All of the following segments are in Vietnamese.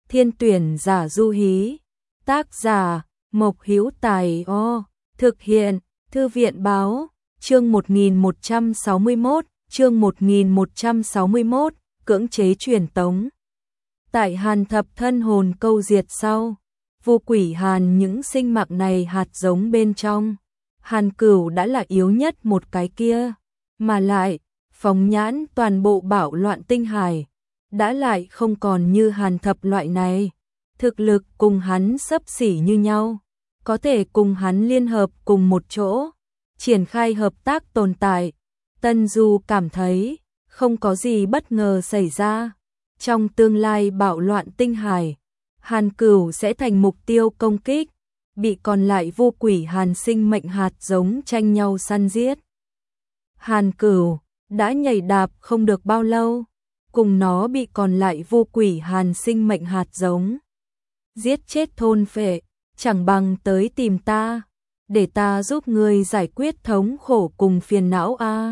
Thiên tuyển giả Du Hí. Tác giả Mộc Hữu Tài. Thực hiện Thư viện báo. Chương 1161, chương 1161, cưỡng chế truyền tống. Tại Hàn thập thân hồn câu diệt sau, vô quỷ Hàn những sinh mạng này hạt giống bên trong. Hàn Cửu đã là yếu nhất một cái kia, mà lại, phóng nhãn toàn bộ bạo loạn tinh hải, đã lại không còn như Hàn thập loại này. Thực lực cùng hắn xấp xỉ như nhau, có thể cùng hắn liên hợp cùng một chỗ, triển khai hợp tác tồn tại. Tân Du cảm thấy không có gì bất ngờ xảy ra. Trong tương lai bạo loạn tinh hải, Hàn Cửu sẽ thành mục tiêu công kích, bị còn lại vô quỷ Hàn sinh mệnh hạt giống tranh nhau săn giết. Hàn Cửu đã nhảy đạp không được bao lâu, cùng nó bị còn lại vô quỷ Hàn sinh mệnh hạt giống giết chết thôn phệ, chẳng bằng tới tìm ta, để ta giúp ngươi giải quyết thống khổ cùng phiền não a.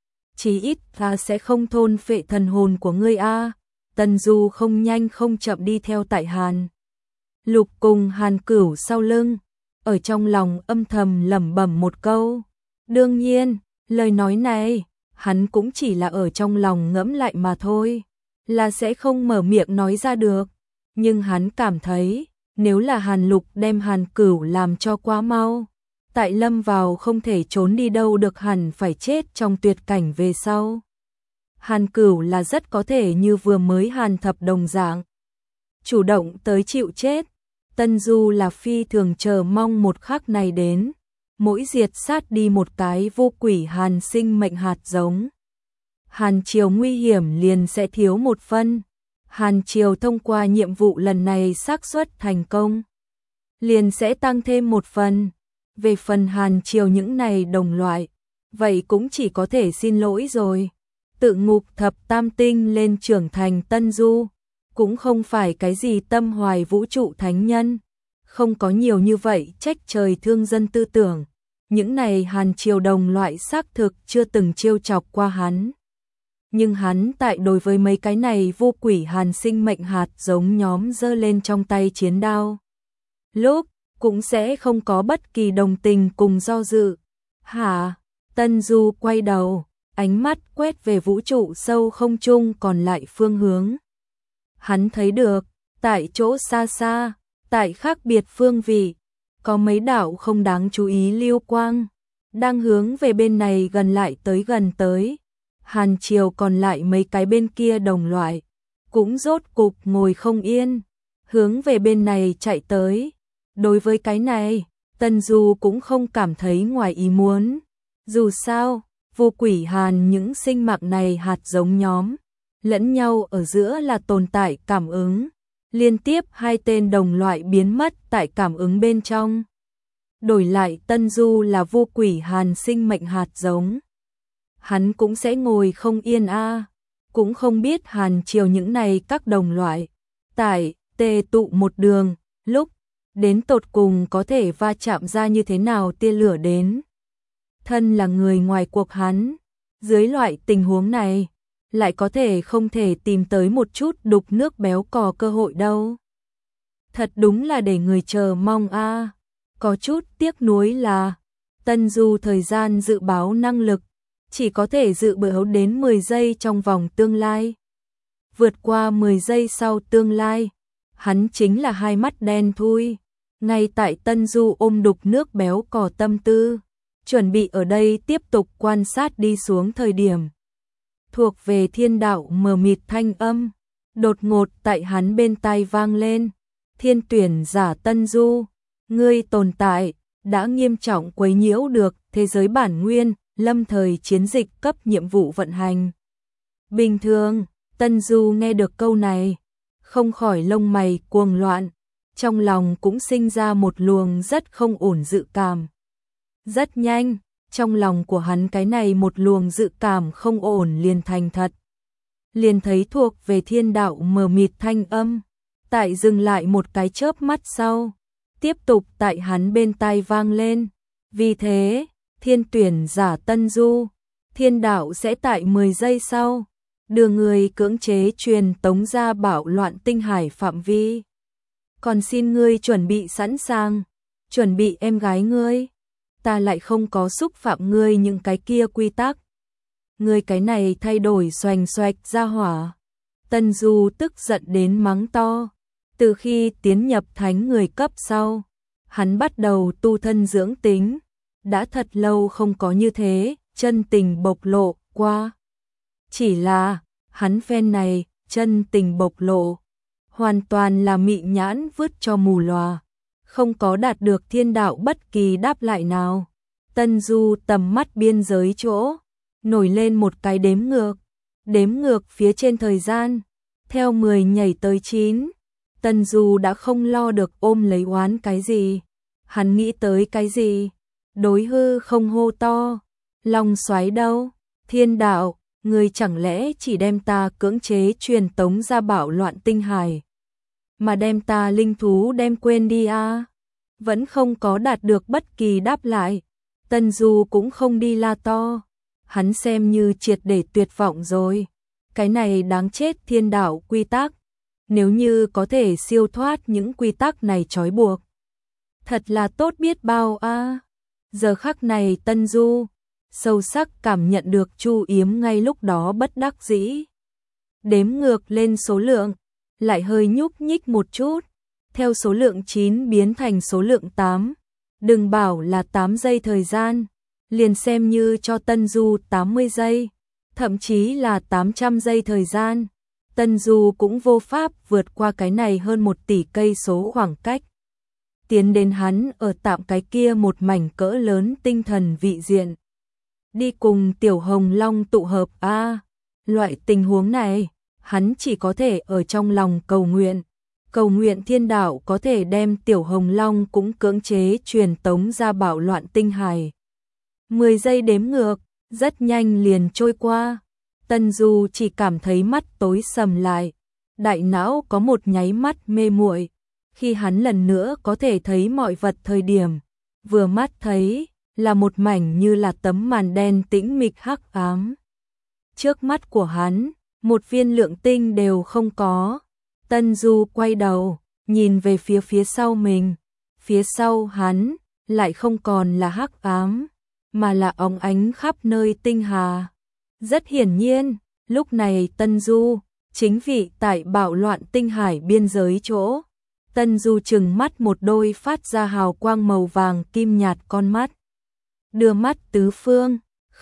Chí ít ta sẽ không thôn phệ thần hồn của ngươi a. Tân Du không nhanh không chậm đi theo tại Hàn Lục cùng Hàn Cửu sau lưng, ở trong lòng âm thầm lẩm bẩm một câu. Đương nhiên, lời nói này, hắn cũng chỉ là ở trong lòng ngẫm lại mà thôi, là sẽ không mở miệng nói ra được. Nhưng hắn cảm thấy, nếu là Hàn Lục đem Hàn Cửu làm cho quá mau, tại lâm vào không thể trốn đi đâu được hẳn phải chết trong tuyệt cảnh về sau. Hàn Cửu là rất có thể như vừa mới Hàn thập đồng dạng, chủ động tới chịu chết. Tân Du là phi thường chờ mong một khắc này đến, mỗi diệt sát đi một cái vô quỷ Hàn sinh mệnh hạt giống, Hàn Triều nguy hiểm liền sẽ thiếu một phân. Hàn Triều thông qua nhiệm vụ lần này xác suất thành công liền sẽ tăng thêm một phần. Về phần Hàn Triều những này đồng loại, vậy cũng chỉ có thể xin lỗi rồi. Tự ngục thập tam tinh lên trưởng thành Tân Du, cũng không phải cái gì tâm hoài vũ trụ thánh nhân, không có nhiều như vậy trách trời thương dân tư tưởng. Những này Hàn Triều đồng loại xác thực chưa từng trêu chọc qua hắn. Nhưng hắn tại đối với mấy cái này vô quỷ Hàn sinh mệnh hạt giống nhóm giơ lên trong tay chiến đao lúc, cũng sẽ không có bất kỳ đồng tình cùng do dự. Hả? Tân Du quay đầu, ánh mắt quét về vũ trụ sâu không trung còn lại phương hướng. Hắn thấy được, tại chỗ xa xa, tại khác biệt phương vị, có mấy đạo không đáng chú ý lưu quang, đang hướng về bên này gần lại tới gần tới. Hàn Triều còn lại mấy cái bên kia đồng loại, cũng rốt cục ngồi không yên, hướng về bên này chạy tới. Đối với cái này, Tân Du cũng không cảm thấy ngoài ý muốn. Dù sao, vô quỷ Hàn những sinh mạng này hạt giống nhóm, lẫn nhau ở giữa là tồn tại cảm ứng. Liên tiếp hai tên đồng loại biến mất tại cảm ứng bên trong. Đổi lại Tân Du là vô quỷ Hàn sinh mệnh hạt giống, hắn cũng sẽ ngồi không yên a. Cũng không biết Hàn Triều những này các đồng loại tại tề tụ một đường lúc, đến tột cùng có thể va chạm ra như thế nào tia lửa đến. Thân là người ngoài cuộc hắn, dưới loại tình huống này, lại có thể không thể tìm tới một chút đục nước béo cò cơ hội đâu. Thật đúng là để người chờ mong a. Có chút tiếc nuối là Tân Du thời gian dự báo năng lực chỉ có thể dự báo đến 10 giây trong vòng tương lai. Vượt qua 10 giây sau tương lai, hắn chính là hai mắt đen thui. Ngay tại Tân Du ôm đục nước béo cò tâm tư, chuẩn bị ở đây tiếp tục quan sát đi xuống thời điểm, thuộc về thiên đạo mờ mịt thanh âm đột ngột tại hắn bên tai vang lên. Thiên tuyển giả Tân Du, ngươi tồn tại đã nghiêm trọng quấy nhiễu được thế giới bản nguyên, lâm thời chiến dịch cấp nhiệm vụ vận hành. Bình thường, Tân Du nghe được câu này, không khỏi lông mày cuồng loạn, trong lòng cũng sinh ra một luồng rất không ổn dự cảm. Rất nhanh, trong lòng của hắn cái này một luồng dự cảm không ổn liền thành thật. Liền thấy thuộc về thiên đạo mờ mịt thanh âm, tại dừng lại một cái chớp mắt sau, tiếp tục tại hắn bên tai vang lên. Vì thế, thiên tuyển giả Tân Du, thiên đạo sẽ tại 10 giây sau đưa ngươi cưỡng chế truyền tống ra bạo loạn tinh hải phạm vi. Còn xin ngươi chuẩn bị sẵn sàng, chuẩn bị em gái ngươi. Ta lại không có xúc phạm ngươi những cái kia quy tắc. Ngươi cái này thay đổi xoành xoạch ra hỏa. Tân Du tức giận đến mắng to. Từ khi tiến nhập thánh người cấp sau, hắn bắt đầu tu thân dưỡng tính. Đã thật lâu không có như thế, chân tình bộc lộ qua. Chỉ là, hắn phen này, chân tình bộc lộ. Hoàn toàn là mị nhãn vứt cho mù lòa. Không có đạt được thiên đạo bất kỳ đáp lại nào. Tân Du tầm mắt biên giới chỗ. Nổi lên một cái đếm ngược. Đếm ngược phía trên thời gian. Theo 10 nhảy tới 9. Tân Du đã không lo được ôm lấy oán cái gì. Hắn nghĩ tới cái gì? Đối hư không hô to. Long xoáy đâu? Thiên đạo, ngươi chẳng lẽ chỉ đem ta cưỡng chế truyền tống ra bạo loạn tinh hải, mà đem ta linh thú đem quên đi à? Vẫn không có đạt được bất kỳ đáp lại. Tân Du cũng không đi la to. Hắn xem như triệt để tuyệt vọng rồi. Cái này đáng chết thiên đạo quy tắc. Nếu như có thể siêu thoát những quy tắc này trói buộc, thật là tốt biết bao a. Giờ khắc này Tân Du sâu sắc cảm nhận được Chu Yếm ngay lúc đó bất đắc dĩ. Đếm ngược lên số lượng, lại hơi nhúc nhích một chút, theo số lượng 9 biến thành số lượng 8. Đừng bảo là 8 giây thời gian, liền xem như cho Tân Du 80 giây, thậm chí là 800 giây thời gian, Tân Du cũng vô pháp vượt qua cái này hơn 1 tỷ cây số khoảng cách. Tiến đến hắn ở tạm cái kia một mảnh cỡ lớn tinh thần vị diện. Đi cùng Tiểu Hồng Long tụ hợp a. Loại tình huống này, hắn chỉ có thể ở trong lòng cầu nguyện. Cầu nguyện thiên đạo có thể đem Tiểu Hồng Long cũng cưỡng chế truyền tống ra bạo loạn tinh hải. 10 giây đếm ngược, rất nhanh liền trôi qua. Tân Du chỉ cảm thấy mắt tối sầm lại, đại não có một nháy mắt mê muội. Khi hắn lần nữa có thể thấy mọi vật thời điểm, vừa mắt thấy là một mảnh như là tấm màn đen tĩnh mịch hắc ám. Trước mắt của hắn, một viên lượng tinh đều không có. Tân Du quay đầu, nhìn về phía sau mình. Phía sau hắn lại không còn là hắc ám, mà là óng ánh khắp nơi tinh hà. Rất hiển nhiên, lúc này Tân Du chính vị tại bạo loạn tinh hải biên giới chỗ. Tân Du trừng mắt một đôi phát ra hào quang màu vàng kim nhạt con mắt. Đưa mắt tứ phương,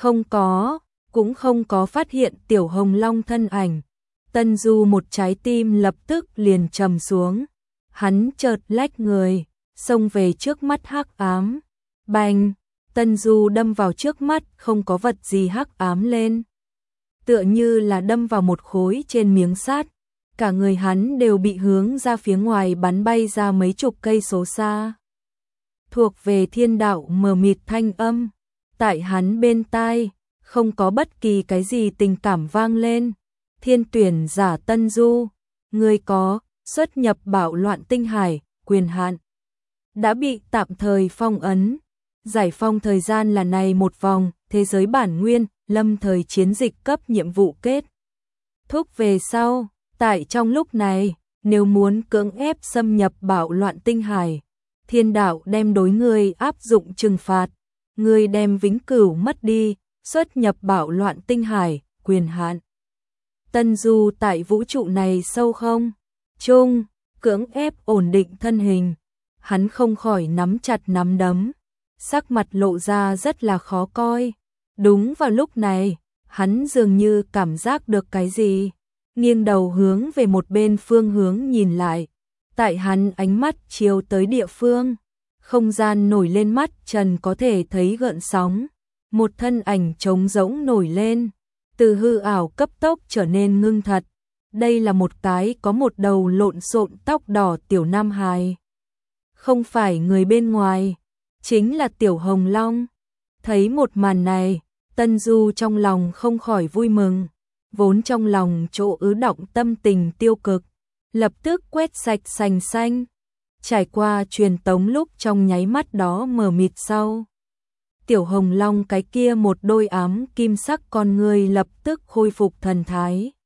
cũng không có phát hiện Tiểu Hồng Long thân ảnh. Tân Du một trái tim lập tức liền trầm xuống. Hắn chợt lách người, xông về trước mắt hắc ám. Bành, Tân Du đâm vào trước mắt không có vật gì hắc ám lên. Tựa như là đâm vào một khối trên miếng sắt. Cả người hắn đều bị hướng ra phía ngoài bắn bay ra mấy chục cây số xa. Thuộc về thiên đạo mờ mịt thanh âm. Tại hắn bên tai, không có bất kỳ cái gì tình cảm vang lên. Thiên tuyển giả Tân Du, người có xuất nhập bạo loạn tinh hải, quyền hạn đã bị tạm thời phong ấn. Giải phong thời gian là này một vòng, thế giới bản nguyên, lâm thời chiến dịch cấp nhiệm vụ kết thúc về sau. Tại trong lúc này, nếu muốn cưỡng ép xâm nhập bạo loạn tinh hải, thiên đạo đem đối người áp dụng trừng phạt, người đem vĩnh cửu mất đi, xuất nhập bạo loạn tinh hải, quyền hạn. Tân Du tại vũ trụ này sâu không? Trung, cưỡng ép ổn định thân hình, hắn không khỏi nắm chặt nắm đấm, sắc mặt lộ ra rất là khó coi. Đúng vào lúc này, hắn dường như cảm giác được cái gì. Nghiêng đầu hướng về một bên phương hướng nhìn lại. Tại hắn ánh mắt chiếu tới địa phương, không gian nổi lên mắt trần có thể thấy gợn sóng. Một thân ảnh trống rỗng nổi lên, từ hư ảo cấp tốc trở nên ngưng thật. Đây là một cái có một đầu lộn xộn tóc đỏ tiểu nam hài. Không phải người bên ngoài, chính là Tiểu Hồng Long. Thấy một màn này, Tân Du trong lòng không khỏi vui mừng. Vốn trong lòng chỗ ứ động tâm tình tiêu cực, lập tức quét sạch sành xanh. Trải qua truyền tống lúc trong nháy mắt đó mờ mịt sau. Tiểu Hồng Long cái kia một đôi ám kim sắc con người lập tức khôi phục thần thái.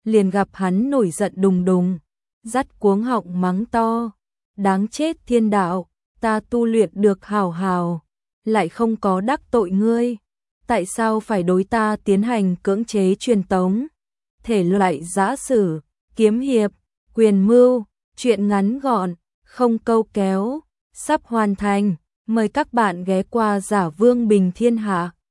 liền gặp hắn nổi giận đùng đùng, dắt cuống họng mắng to, đáng chết thiên đạo, ta tu luyện được hào hào, lại không có đắc tội ngươi, tại sao phải đối ta tiến hành cưỡng chế truyền tống? Thể loại giã sử, kiếm hiệp, quyền mưu, truyện ngắn gọn, không câu kéo, sắp hoàn thành, mời các bạn ghé qua Giả Vương Bình Thiên Hạ.